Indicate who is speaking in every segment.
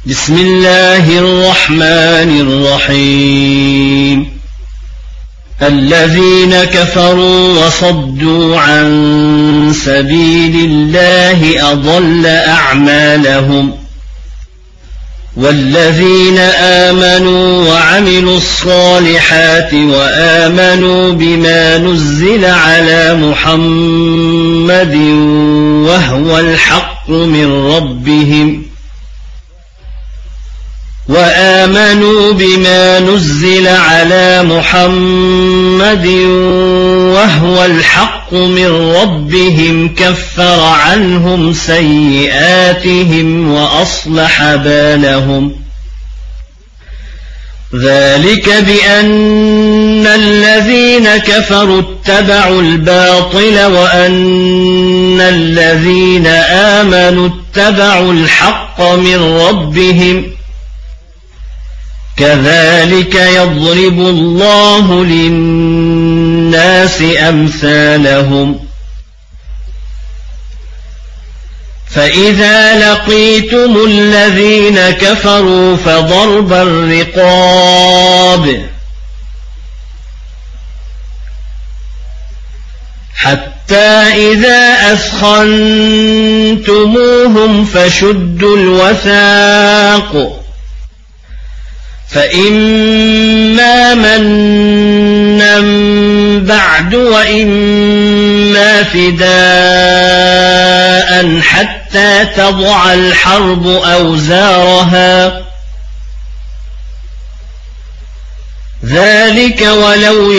Speaker 1: بسم الله الرحمن الرحيم الذين كفروا وصدوا عن سبيل الله أضل أعمالهم والذين آمنوا وعملوا الصالحات وآمنوا بما نزل على محمد وهو الحق من ربهم كفر عنهم سيئاتهم وأصلح بالهم ذلك بأن الذين كفروا اتبعوا الباطل وأن الذين آمنوا اتبعوا الحق من ربهم كذلك يضرب الله للناس أمثالهم فإذا لقيتم الذين كفروا فضرب الرقاب حتى إذا أثخنتموهم فشدوا الوثاق فإما منا بعد وإما فداء حتى تضع الحرب أوزارها ذلك ولو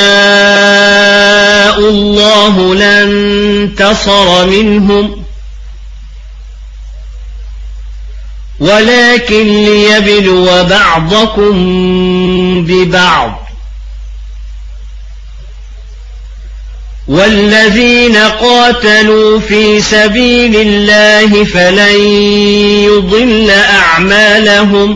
Speaker 1: يشاء الله لانتصر منهم ولكن ليبلو بعضكم ببعض والذين قاتلوا في سبيل الله فلن يضل أعمالهم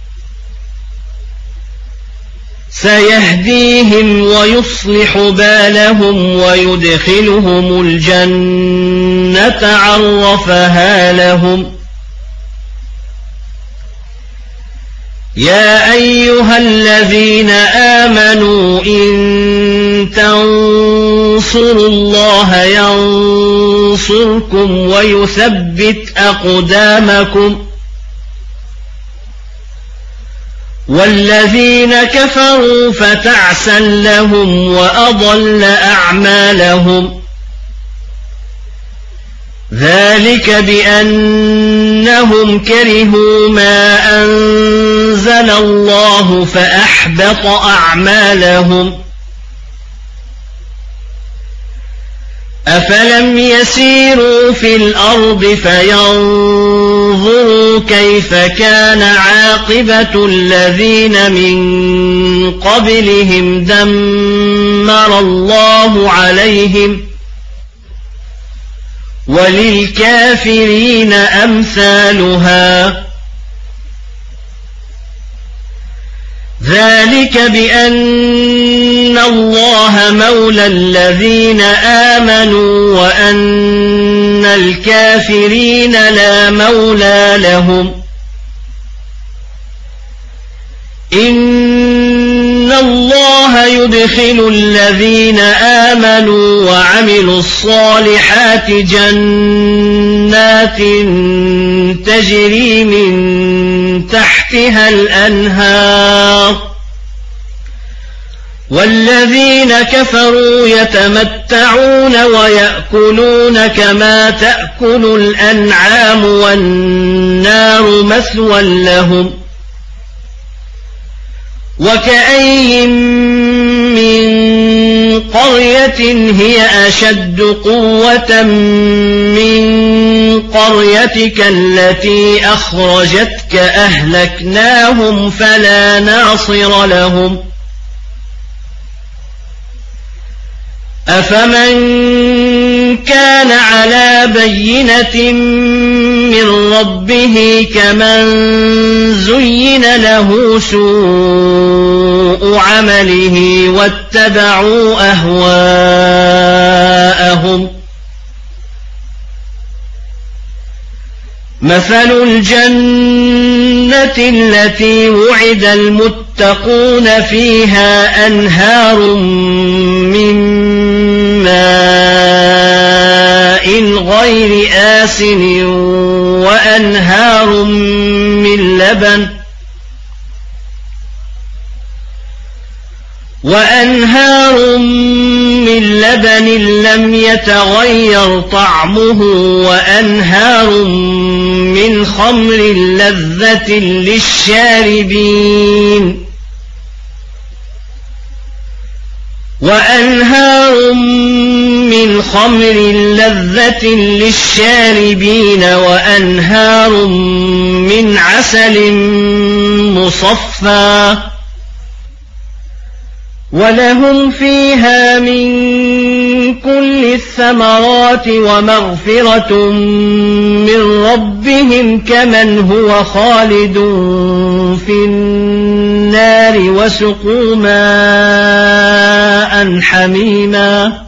Speaker 1: سيهديهم ويصلح بالهم ويدخلهم الجنة عرفها لهم يا أيها الذين آمنوا إن تنصروا الله ينصركم ويثبت أقدامكم والذين كفروا فتعسا لهم وأضل أعمالهم ذلك بأنهم كرهوا ما أنزل الله فأحبط أعمالهم أفلم يسيروا في الأرض فينظروا كيف كان عاقبة الذين من قبلهم دمر الله عليهم وللكافرين أمثالها ذلك بأن الله مولى الذين آمنوا وأن الكافرين لا مولى لهم إن الله يدخل الذين آمنوا وعملوا الصالحات جنات تجري من تحتها الأنهار والذين كفروا يتمتعون ويأكلون كما تأكل الأنعام والنار مثوى لهم وكأين من قرية هي أشد قوة من قريتك التي أخرجتك أهلكناهم فلا ناصر لهم أفمن كان على بينة من ربه كمن زين له سوء عمله واتبعوا أهواءهم مثل الجنة الجنة التي وعد المتقون فيها أنهار من ماء غير آسن وأنهار من لبن لم يتغير طعمه وأنهار من خمر لذة للشاربين وأنهار من عسل مصفى ولهم فيها من كل الثمرات ومغفرة من ربهم كمن هو خالد في النار وسقوا ماء حميما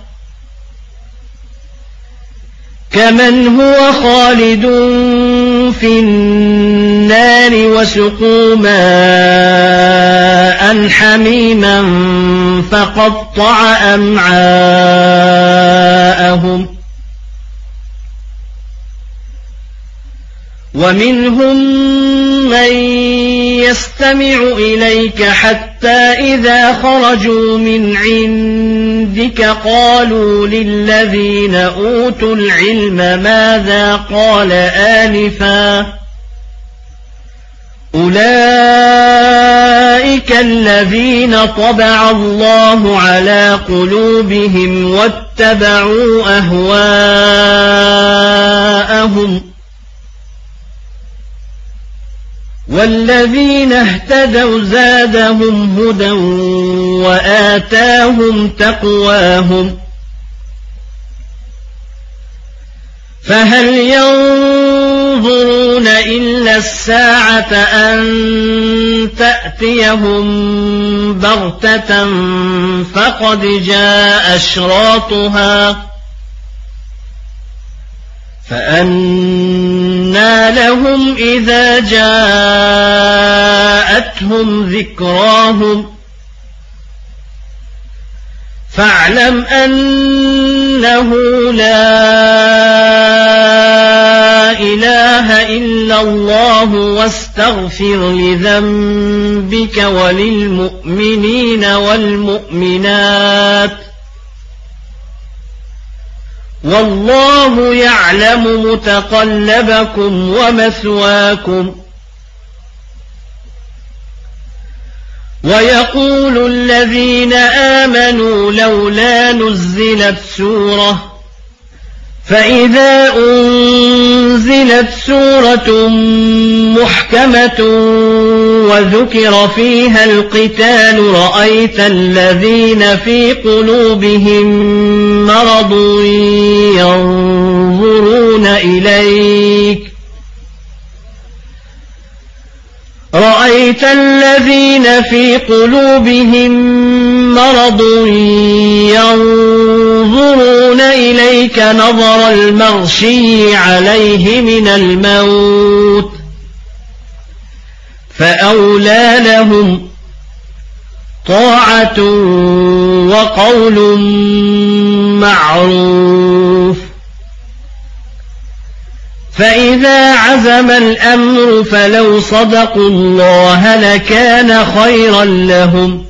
Speaker 1: فقطع أمعاءهم ومنهم من يستمع إليك حتى إذا خرجوا من عندك قالوا للذين أوتوا العلم ماذا قال آنفا أولئك الذين طبع الله على قلوبهم واتبعوا أهواءهم والذين اهتدوا زادهم هدى وآتاهم تقواهم فهل ينظرون إلا الساعة أن تأتيهم بغتة فقد جاء أشراطها فأنى لهم إذا جاءتهم ذكراهم فاعلم أنه لا إله إلا الله واستغفر لذنبك وللمؤمنين والمؤمنات والله يعلم متقلبكم ومثواكم ويقول الذين آمنوا لولا نزلت سورة فإذا أنزلت سورة محكمة وذكر فيها القتال رأيت الذين في قلوبهم مرض ينظرون إليك نظر المغشي عليه من الموت فأولى لهم طاعة وقول معروف فإذا عزم الأمر فلو صدقوا الله لكان خيرا لهم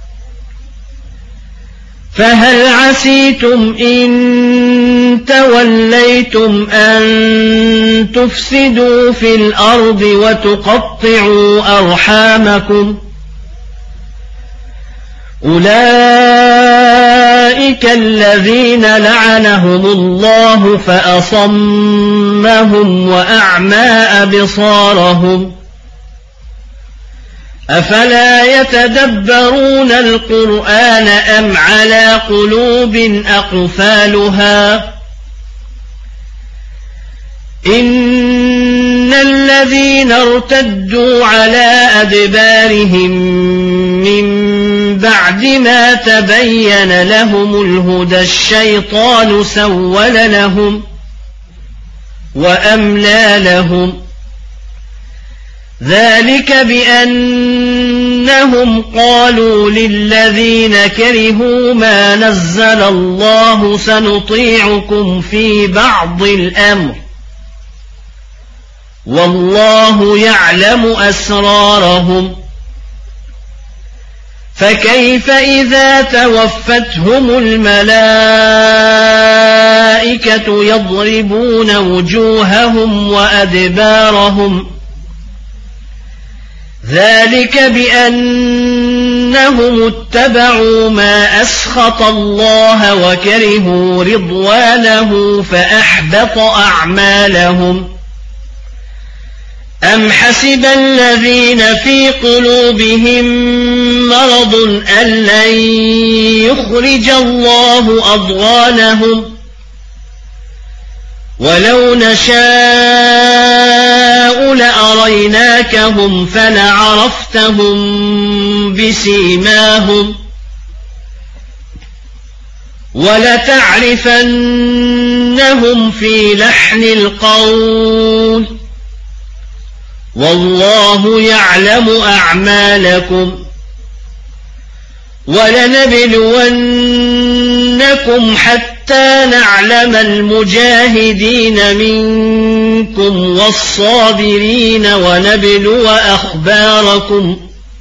Speaker 1: فهل عسيتم إن توليتم أن تفسدوا في الأرض وتقطعوا أرحامكم أولئك الذين لعنهم الله فأصمهم وأعمى أبصارهم أفلا يتدبرون القرآن أم على قلوب أقفالها إن الذين ارتدوا على أدبارهم من بعد ما تبين لهم الهدى الشيطان سول لهم وأملى لهم ذلك بأنهم قالوا للذين كرهوا ما نزل الله سنطيعكم في بعض الأمر والله يعلم أسرارهم فكيف إذا توفتهم الملائكة يضربون وجوههم وأدبارهم ذلك بأنهم اتبعوا ما أسخط الله وكرهوا رضوانه فأحبط أعمالهم أم حسب الذين في قلوبهم مرض أن لن يخرج الله أضغانهم ولو نشاء لأريناكهم فلعرفتهم بسيماهم ولتعرفنهم في لحن القول والله يعلم أعمالكم ولنبلونكم حتى نعلم المجاهدين منكم والصابرين ونبلو أخباركم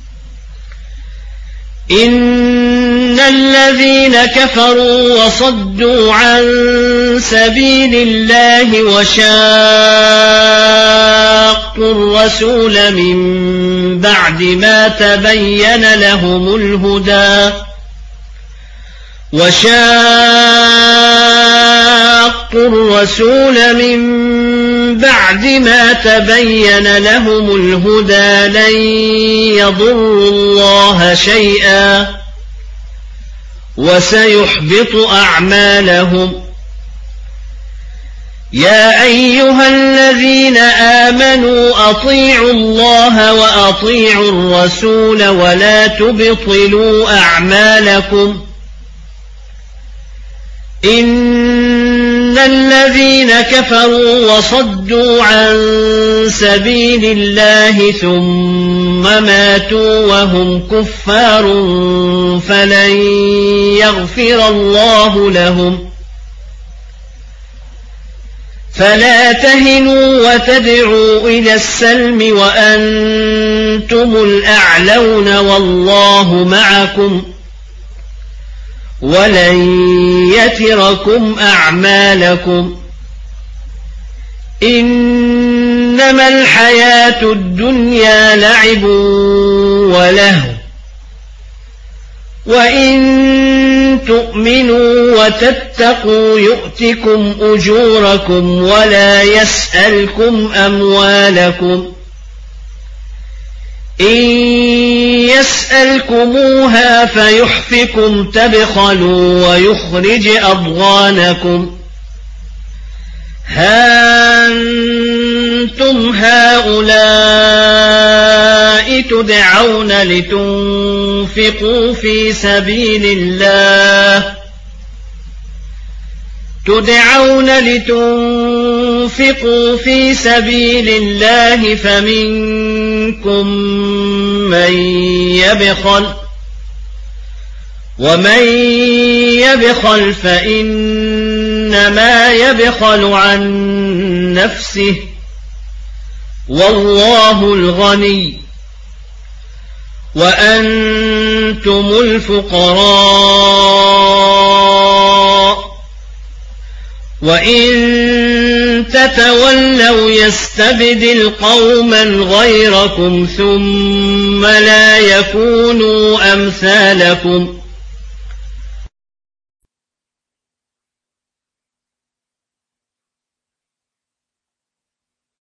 Speaker 1: إن الذين كفروا وصدوا عن سبيل الله وشاقوا الرسول من بعد ما تبين لهم الهدى لن يضروا الله شيئا وسيحبط أعمالهم يا أيها الذين آمنوا أطيعوا الله وأطيعوا الرسول ولا تبطلوا أعمالكم إن الذين كفروا وصدوا عن سبيل الله ثم ماتوا وهم كفار فلن يغفر الله لهم فلا تهنوا وتدعوا إلى السلم وأنتم الأعلون والله معكم ولن يتركم أعمالكم إنما الحياة الدنيا لعب ولهو وإن تؤمنوا وتتقوا يؤتكم أجوركم ولا يسألكم أموالكم إن يسألكموها فيحفكم تبخلوا ويخرج أضغانكم ها أنتم هؤلاء تدعون لتنفقوا في سبيل الله فمنكم من يبخل ومن يبخل فإنما يبخل عن نفسه والله الغني وأنتم الفقراء وإن تتولوا يستبدل قوما غيركم ثم لا يكونوا أمثالكم